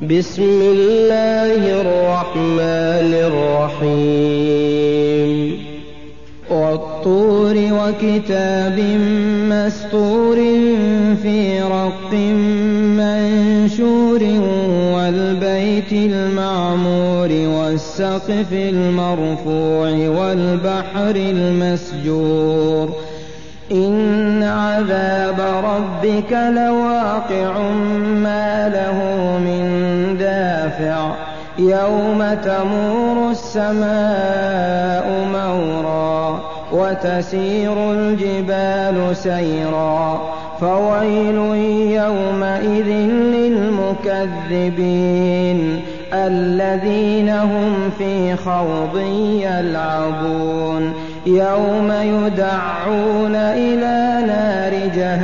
بسم الله الرحمن الرحيم والطور وكتاب مسطور في رق منشور والبيت المعمور والسقف المرفوع والبحر المسجور إن عذاب ربك لواقع ما له من دافع يوم تمور السماء مورا وتسير الجبال سيرا فويل يومئذ للمكذبين الذين هم في خوض يلعبون يوم يدعون إلى نار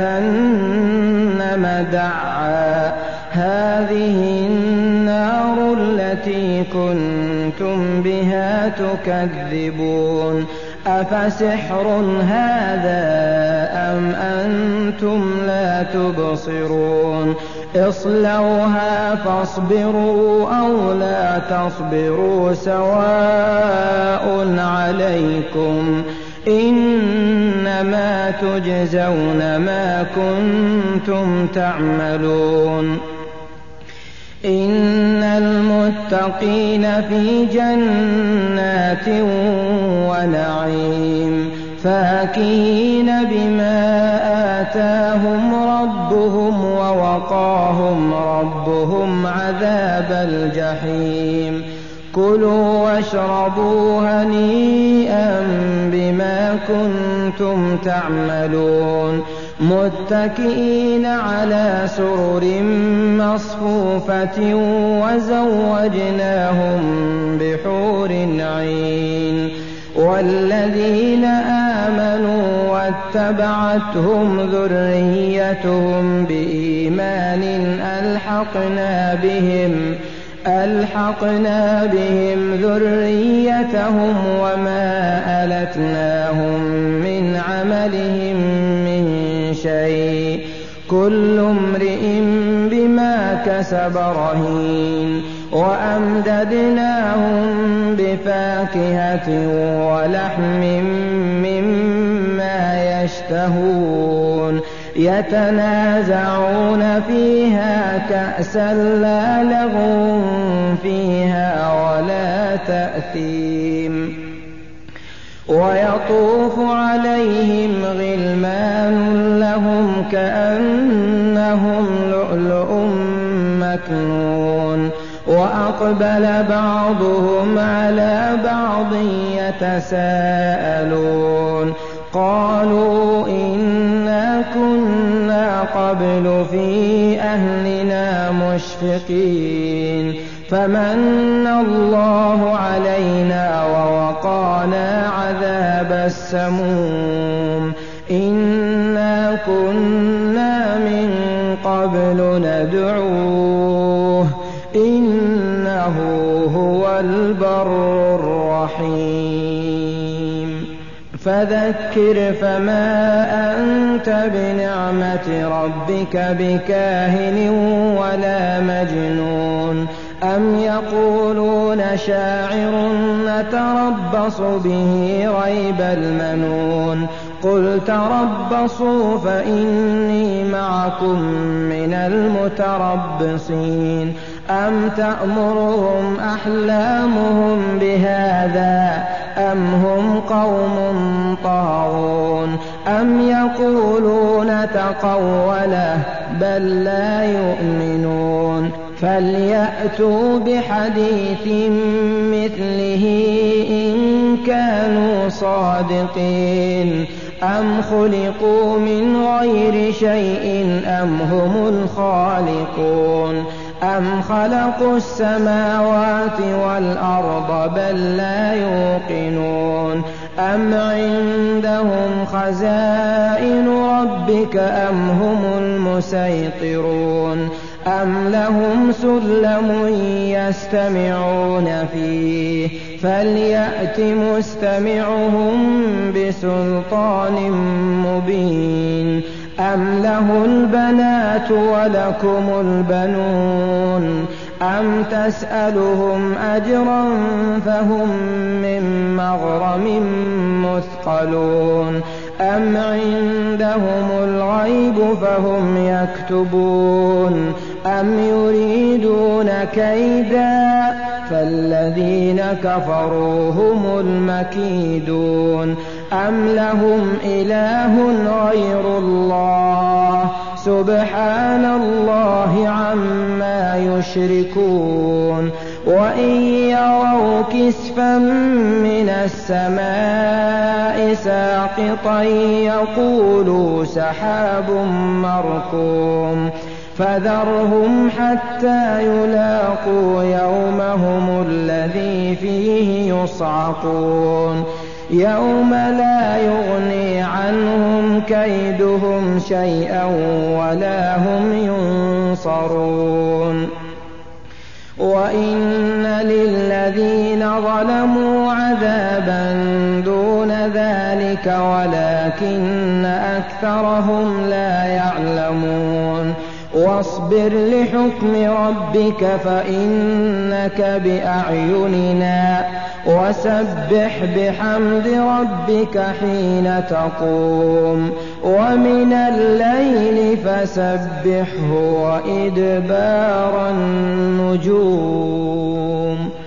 جهنم دعا هذه النار التي كنتم بها تكذبون أفسحر هذا أم أنتم لا تبصرون اصلوها فاصبروا أو لا تصبروا سواء عليكم إنما تجزون ما كنتم تعملون إن المتقين في جنات ونعيم فاكهين بما آتاهم ربهم ووقاهم ربهم عذاب الجحيم كلوا واشربوا هنيئا بما كنتم تعملون متكئين على سرر مصفوفة وزوجناهم بحور عين والذين آمنوا واتبعتهم ذريتهم بإيمان ألحقنا بهم ذريتهم وما ألتناهم من عملهم من شيء كل امرئ بما كسب رهين وأمددناهم بفاكهة ولحم مما يشتهون يتنازعون فيها كأسا لا لغو فيها ولا تأثيم ويطوف عليهم غلمان لهم كأنهم لؤلؤ مكنون وأقبل بعضهم على بعض يتساءلون قالوا إنا كنا قبل في أهلنا مشفقين فمن الله علينا ووقانا عذاب السموم إنا كنا من قبل ندعوه إنه هو البر الرحيم فذكر فما أنت بنعمة ربك بكاهن ولا مجنون أم يقولون شاعر نتربص به ريب المنون قل تربصوا فإني معكم من المتربصين أم تأمرهم أحلامهم بهذا أم هم قوم طاغون أم يقولون تقوله بل لا يؤمنون فليأتوا بحديث مثله إن كانوا صادقين أم خلقوا من غير شيء أم هم الخالقون أم خلقوا السماوات والأرض بل لا يوقنون أم عندهم خزائن ربك أم هم المسيطرون أم لهم سلم يستمعون فيه فليأت مستمعهم بسلطان مبين أم له البنات ولكم البنون أَمْ تَسْأَلُهُمْ أَجْرًا فَهُم مِّن مَّغْرَمٍ مُّثْقَلُونَ أَمْ عِندَهُمُ الْغَيْبُ فَهُمْ يَكْتُبُونَ أَمْ يُرِيدُونَ كَيْدًا فَالَّذِينَ كَفَرُوا هُمُ الْمَكِيدُونَ أَمْ لَهُمْ إِلَٰهٌ غَيْرُ اللَّهِ سُبْحَانَ اللَّهِ عَمَّا يُشْرِكُونَ وَإِن يَرَوْا كِسْفًا مِّنَ السَّمَاءِ سَاقِطًا يَقُولُوا سَحَابٌ مَّرْكُومٌ فَذَرْهُمْ حَتَّىٰ يُلَاقُوا يَوْمَهُمُ الَّذِي فِيهِ يُصْعَقُونَ يَوْمَ لَا يُغْنِي عَنْهُمْ كَيْدُهُمْ شَيْئًا وَلَا هُمْ يُنصَرُونَ وَإِنَّ لِلَّذِينَ ظَلَمُوا عَذَابًا دُونَ ذَٰلِكَ وَلَٰكِنَّ أَكْثَرَهُمْ لَا يَعْلَمُونَ وَاصْبِرْ لِحُكْمِ رَبِّكَ فَإِنَّكَ بِأَعْيُنِنَا وَسَبِّحْ بِحَمْدِ رَبِّكَ حِينَ تَقُومُ وَمِنَ اللَّيْلِ فَسَبِّحْهُ وَإِدْبَارَ النُّجُومِ